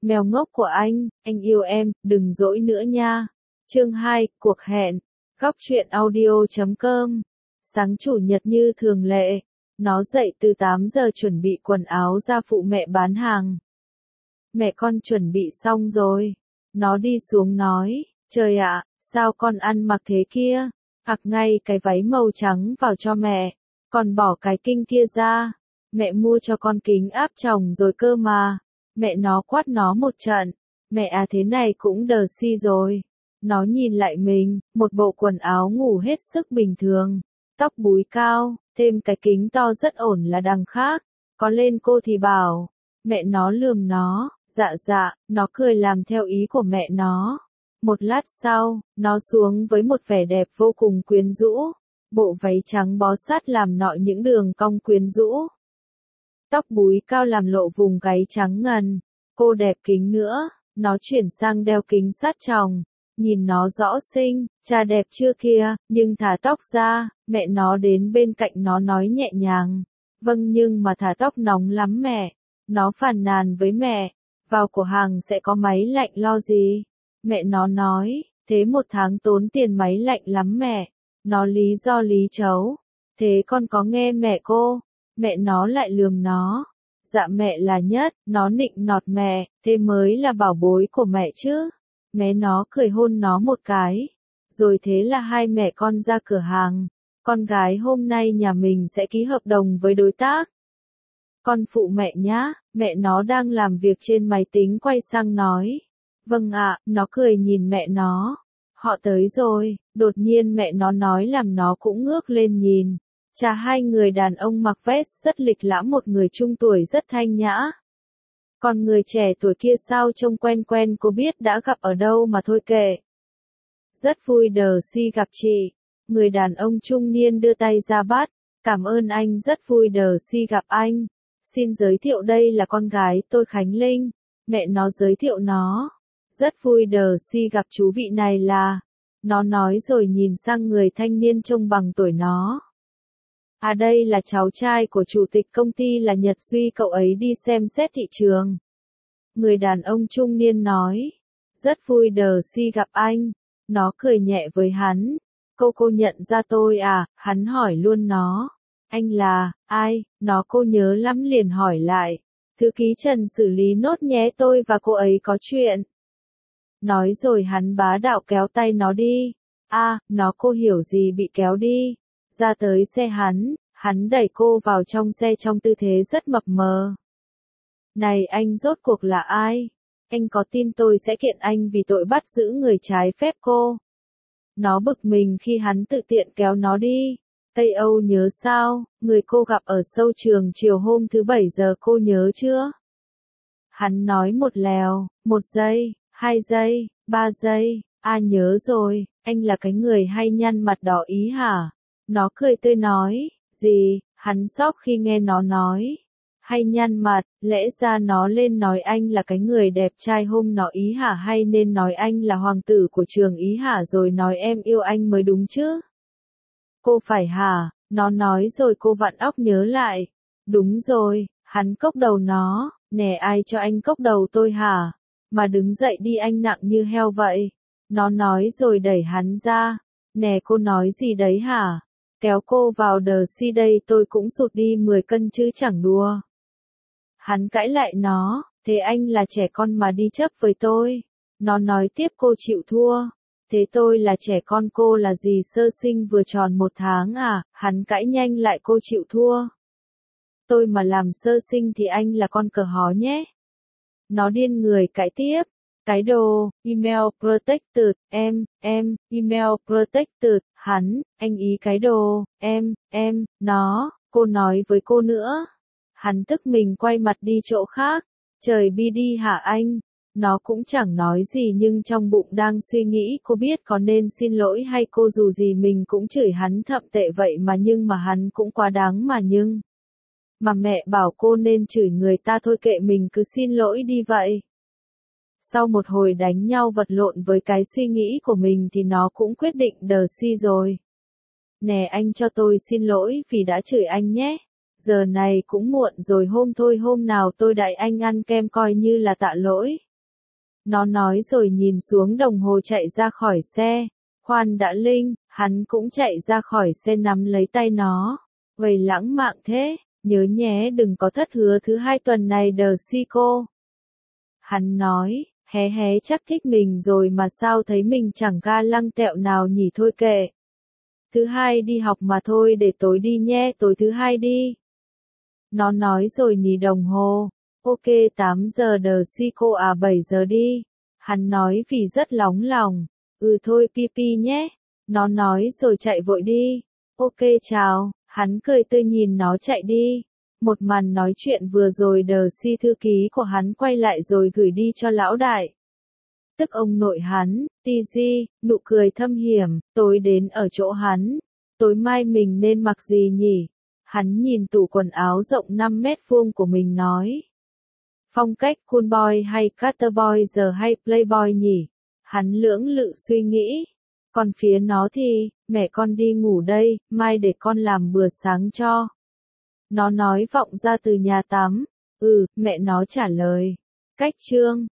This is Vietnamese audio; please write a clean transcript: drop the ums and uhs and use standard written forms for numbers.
Mèo ngốc của anh yêu em, đừng dỗi nữa nha. Chương 2, cuộc hẹn. Góc truyện audio.com. Sáng chủ nhật như thường lệ, nó dậy từ 8 giờ chuẩn bị quần áo ra phụ mẹ bán hàng. Mẹ con chuẩn bị xong rồi. Nó đi xuống nói, trời ạ, sao con ăn mặc thế kia? Mặc ngay cái váy màu trắng vào cho mẹ, còn bỏ cái kinh kia ra. Mẹ mua cho con kính áp tròng rồi cơ mà. Mẹ nó quát nó một trận. Mẹ à, thế này cũng đờ si rồi. Nó nhìn lại mình, một bộ quần áo ngủ hết sức bình thường. Tóc búi cao, thêm cái kính to rất ổn là đằng khác. Có lên cô thì bảo. Mẹ nó lườm nó, dạ, nó cười làm theo ý của mẹ nó. Một lát sau, nó xuống với một vẻ đẹp vô cùng quyến rũ. Bộ váy trắng bó sát làm nọi những đường cong quyến rũ. Tóc búi cao làm lộ vùng gáy trắng ngần. Cô đẹp kính nữa, nó chuyển sang đeo kính sát tròng. Nhìn nó rõ xinh, cha đẹp chưa kia, nhưng thả tóc ra, mẹ nó đến bên cạnh nó nói nhẹ nhàng. Vâng, nhưng mà thả tóc nóng lắm mẹ. Nó phàn nàn với mẹ, vào cửa hàng sẽ có máy lạnh lo gì. Mẹ nó nói, thế một tháng tốn tiền máy lạnh lắm mẹ. Nó lý do lý chấu. Thế con có nghe mẹ cô? Mẹ nó lại lườm nó. Dạ mẹ là nhất, nó nịnh nọt mẹ, thế mới là bảo bối của mẹ chứ. Mẹ nó cười hôn nó một cái. Rồi thế là hai mẹ con ra cửa hàng. Con gái hôm nay nhà mình sẽ ký hợp đồng với đối tác. Con phụ mẹ nhá, mẹ nó đang làm việc trên máy tính quay sang nói. Vâng ạ, nó cười nhìn mẹ nó. Họ tới rồi, đột nhiên mẹ nó nói làm nó cũng ngước lên nhìn. Chà, hai người đàn ông mặc vest rất lịch lãm, một người trung tuổi rất thanh nhã. Còn người trẻ tuổi kia sao trông quen quen, cô biết đã gặp ở đâu mà thôi kệ. Rất vui đờ si gặp chị. Người đàn ông trung niên đưa tay ra bắt. Cảm ơn anh, rất vui đờ si gặp anh. Xin giới thiệu đây là con gái tôi Khánh Linh. Mẹ nó giới thiệu nó. Rất vui đờ si gặp chú, vị này là. Nó nói rồi nhìn sang người thanh niên trông bằng tuổi nó. À, đây là cháu trai của chủ tịch công ty là Nhật Duy, cậu ấy đi xem xét thị trường. Người đàn ông trung niên nói. Rất vui đờ si gặp anh. Nó cười nhẹ với hắn. Cô nhận ra tôi à? Hắn hỏi luôn nó. Anh là, ai? Cô nhớ lắm liền hỏi lại. Thư ký Trần xử lý nốt nhé, tôi và cô ấy có chuyện. Nói rồi hắn bá đạo kéo tay nó đi. Cô hiểu gì bị kéo đi. Ra tới xe hắn đẩy cô vào trong xe trong tư thế rất mập mờ. Này anh, rốt cuộc là ai? Anh có tin tôi sẽ kiện anh vì tội bắt giữ người trái phép cô? Nó bực mình khi hắn tự tiện kéo nó đi. Tây Âu nhớ sao, người cô gặp ở sâu trường chiều hôm thứ 7 giờ, cô nhớ chưa? Hắn nói một lèo, 1 giây, 2 giây, 3 giây, nhớ rồi, anh là cái người hay nhăn mặt đỏ ý hả? Nó cười tươi nói, gì? Hắn sốc khi nghe nó nói. Hay nhăn mặt, lẽ ra nó lên nói anh là cái người đẹp trai hôm nọ ý hả, hay nên nói anh là hoàng tử của trường ý hả, rồi nói em yêu anh mới đúng chứ? Cô phải hả? Nó nói rồi cô vặn óc nhớ lại. Đúng rồi, hắn cốc đầu nó. Nè, ai cho anh cốc đầu tôi hả? Mà đứng dậy đi, anh nặng như heo vậy. Nó nói rồi đẩy hắn ra. Nè, cô nói gì đấy hả? Kéo cô vào đờ si đây, tôi cũng sụt đi 10 cân chứ chẳng đùa. Hắn cãi lại nó, thế anh là trẻ con mà đi chấp với tôi. Nó nói tiếp, cô chịu thua. Thế tôi là trẻ con, cô là gì, sơ sinh vừa tròn 1 tháng à? Hắn cãi nhanh lại, cô chịu thua. Tôi mà làm sơ sinh thì anh là con cờ hó nhé. Nó điên người cãi tiếp. Cái đồ, email protected, em, email protected, anh ý cái đồ, em, cô nói với cô nữa. Hắn tức mình quay mặt đi chỗ khác. Trời bi đi hả anh? Nó cũng chẳng nói gì nhưng trong bụng đang suy nghĩ cô biết có nên xin lỗi hay cô, dù gì mình cũng chửi hắn thậm tệ vậy mà, nhưng mà hắn cũng quá đáng mà, nhưng mà mẹ bảo cô nên chửi người ta, thôi kệ mình cứ xin lỗi đi vậy. Sau một hồi đánh nhau vật lộn với cái suy nghĩ của mình thì nó cũng quyết định đờ si rồi. Nè, anh cho tôi xin lỗi vì đã chửi anh nhé. Giờ này cũng muộn rồi, hôm nào tôi đãi anh ăn kem coi như là tạ lỗi. Nó nói rồi nhìn xuống đồng hồ chạy ra khỏi xe. Khoan đã Linh, hắn cũng chạy ra khỏi xe nắm lấy tay nó. Vậy lãng mạn thế, nhớ nhé đừng có thất hứa thứ 2 tuần này đờ si cô. Hắn nói, hé hé chắc thích mình rồi mà sao thấy mình chẳng ga lăng tẹo nào nhỉ thôi kệ. Thứ 2 đi học mà thôi để tối đi nhé tối thứ 2 đi. Nó nói rồi nhìn đồng hồ. Ok 8 giờ đờ si cô à 7 giờ đi. Hắn nói vì rất nóng lòng. Thôi pi nhé. Nó nói rồi chạy vội đi. Ok chào, hắn cười tươi nhìn nó chạy đi. Một màn nói chuyện vừa rồi đờ si thư ký của hắn quay lại rồi gửi đi cho lão đại. Tức ông nội hắn, TG, nụ cười thâm hiểm, tối đến ở chỗ hắn. Tối mai mình nên mặc gì nhỉ? Hắn nhìn tủ quần áo rộng 5 mét vuông của mình nói. Phong cách cool boy hay cutter boy giờ hay playboy nhỉ? Hắn lưỡng lự suy nghĩ. Còn phía nó thì, mẹ con đi ngủ đây, mai để con làm bữa sáng cho. Nó nói vọng ra từ nhà tắm. Mẹ nó trả lời. Cách chương